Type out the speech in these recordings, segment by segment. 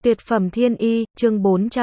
Tuyệt phẩm thiên y, chương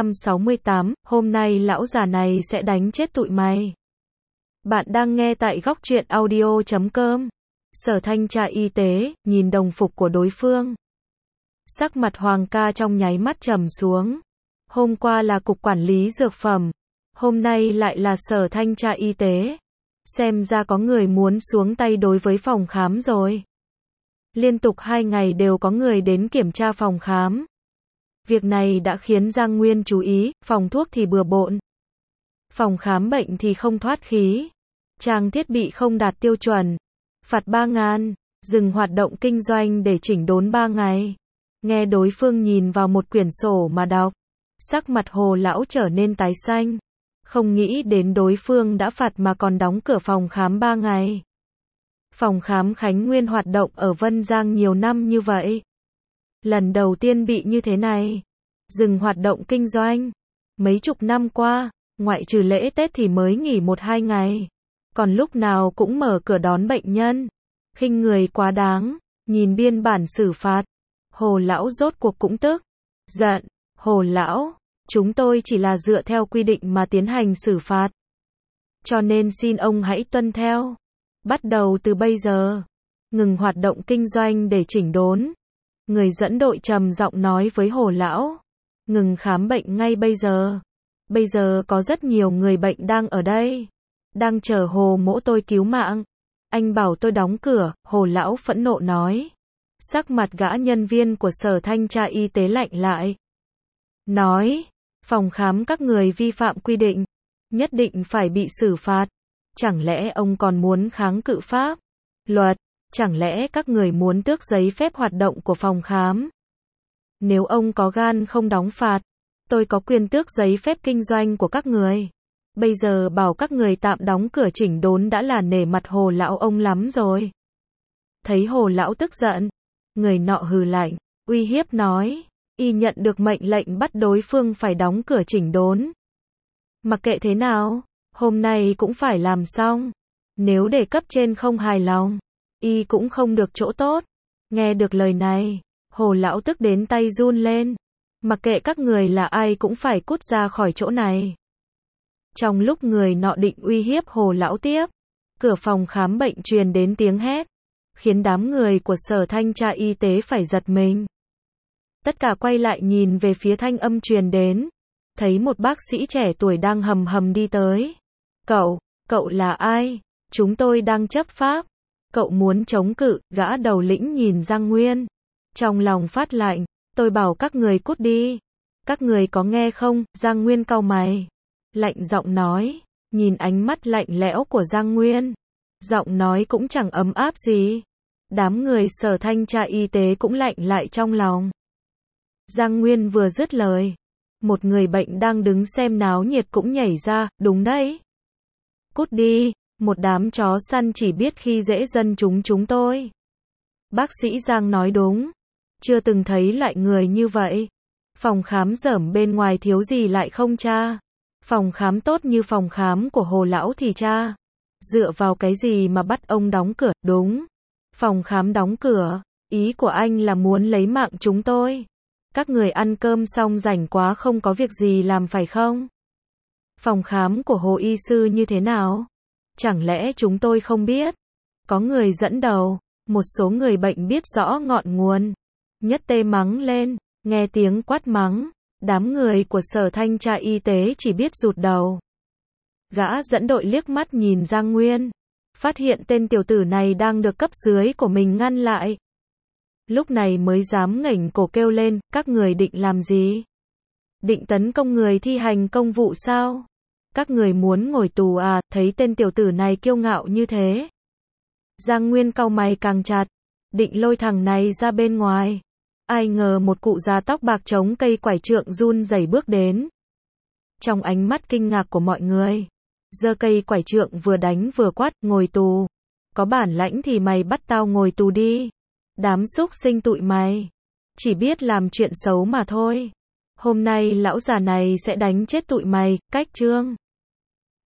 468, hôm nay lão già này sẽ đánh chết tụi mày. Bạn đang nghe tại góc truyện audio.com. Sở thanh tra y tế, nhìn đồng phục của đối phương. Sắc mặt Hoàng ca trong nháy mắt trầm xuống. Hôm qua là cục quản lý dược phẩm. Hôm nay lại là sở thanh tra y tế. Xem ra có người muốn xuống tay đối với phòng khám rồi. Liên tục 2 ngày đều có người đến kiểm tra phòng khám. Việc này đã khiến Giang Nguyên chú ý, phòng thuốc thì bừa bộn. Phòng khám bệnh thì không thoát khí. Trang thiết bị không đạt tiêu chuẩn. Phạt 3.000, dừng hoạt động kinh doanh để chỉnh đốn 3 ngày. Nghe đối phương nhìn vào một quyển sổ mà đọc. Sắc mặt Hồ lão trở nên tái xanh. Không nghĩ đến đối phương đã phạt mà còn đóng cửa phòng khám 3 ngày. Phòng khám Khánh Nguyên hoạt động ở Vân Giang nhiều năm như vậy. Lần đầu tiên bị như thế này. Dừng hoạt động kinh doanh. Mấy chục năm qua, ngoại trừ lễ Tết thì mới nghỉ 1-2 ngày. Còn lúc nào cũng mở cửa đón bệnh nhân. Khinh người quá đáng. Nhìn biên bản xử phạt. Hồ lão rốt cuộc cũng tức. Giận. Hồ lão, chúng tôi chỉ là dựa theo quy định mà tiến hành xử phạt. Cho nên xin ông hãy tuân theo. Bắt đầu từ bây giờ. Ngừng hoạt động kinh doanh để chỉnh đốn. Người dẫn đội trầm giọng nói với Hồ lão. Ngừng khám bệnh ngay bây giờ. Bây giờ có rất nhiều người bệnh đang ở đây. Đang chờ Hồ mỗ tôi cứu mạng. Anh bảo tôi đóng cửa, Hồ lão phẫn nộ nói. Sắc mặt gã nhân viên của sở thanh tra y tế lạnh lại. Nói, phòng khám các người vi phạm quy định. Nhất định phải bị xử phạt. Chẳng lẽ ông còn muốn kháng cự pháp luật? Chẳng lẽ các người muốn tước giấy phép hoạt động của phòng khám? Nếu ông có gan không đóng phạt, tôi có quyền tước giấy phép kinh doanh của các người. Bây giờ bảo các người tạm đóng cửa chỉnh đốn đã là nể mặt Hồ lão ông lắm rồi. Thấy Hồ lão tức giận, người nọ hừ lạnh, uy hiếp nói, y nhận được mệnh lệnh bắt đối phương phải đóng cửa chỉnh đốn. Mặc kệ thế nào, hôm nay cũng phải làm xong. Nếu để cấp trên không hài lòng, y cũng không được chỗ tốt. Nghe được lời này, Hồ lão tức đến tay run lên. Mặc kệ các người là ai cũng phải cút ra khỏi chỗ này. Trong lúc người nọ định uy hiếp Hồ lão tiếp, cửa phòng khám bệnh truyền đến tiếng hét, khiến đám người của sở thanh tra y tế phải giật mình. Tất cả quay lại nhìn về phía thanh âm truyền đến, thấy một bác sĩ trẻ tuổi đang hầm hầm đi tới. Cậu là ai? Chúng tôi đang chấp pháp. Cậu muốn chống cự, gã đầu lĩnh nhìn Giang Nguyên. Trong lòng phát lạnh, tôi bảo các người cút đi. Các người có nghe không? Giang Nguyên cau mày. Lạnh giọng nói, nhìn ánh mắt lạnh lẽo của Giang Nguyên. Giọng nói cũng chẳng ấm áp gì. Đám người sở thanh tra y tế cũng lạnh lại trong lòng. Giang Nguyên vừa dứt lời. Một người bệnh đang đứng xem náo nhiệt cũng nhảy ra, đúng đấy. Cút đi, một đám chó săn chỉ biết khi dễ dân chúng tôi. Bác sĩ Giang nói đúng. Chưa từng thấy loại người như vậy. Phòng khám dởm bên ngoài thiếu gì lại không tra. Phòng khám tốt như phòng khám của Hồ lão thì tra. Dựa vào cái gì mà bắt ông đóng cửa, đúng. Phòng khám đóng cửa, ý của anh là muốn lấy mạng chúng tôi. Các người ăn cơm xong rảnh quá không có việc gì làm phải không? Phòng khám của Hồ y sư như thế nào? Chẳng lẽ chúng tôi không biết? Có người dẫn đầu, một số người bệnh biết rõ ngọn nguồn. Nhất tê mắng lên, nghe tiếng quát mắng. Đám người của sở thanh tra y tế chỉ biết rụt đầu. Gã dẫn đội liếc mắt nhìn Giang Nguyên. Phát hiện tên tiểu tử này đang được cấp dưới của mình ngăn lại. Lúc này mới dám ngẩng cổ kêu lên, các người định làm gì? Định tấn công người thi hành công vụ sao? Các người muốn ngồi tù à? Thấy tên tiểu tử này kiêu ngạo như thế. Giang Nguyên cau mày càng chặt, định lôi thằng này ra bên ngoài. Ai ngờ một cụ già tóc bạc chống cây quải trượng run rẩy bước đến. Trong ánh mắt kinh ngạc của mọi người, giơ cây quải trượng vừa đánh vừa quát, ngồi tù. Có bản lãnh thì mày bắt tao ngồi tù đi. Đám súc sinh tụi mày, chỉ biết làm chuyện xấu mà thôi. Hôm nay lão già này sẽ đánh chết tụi mày, cách chương.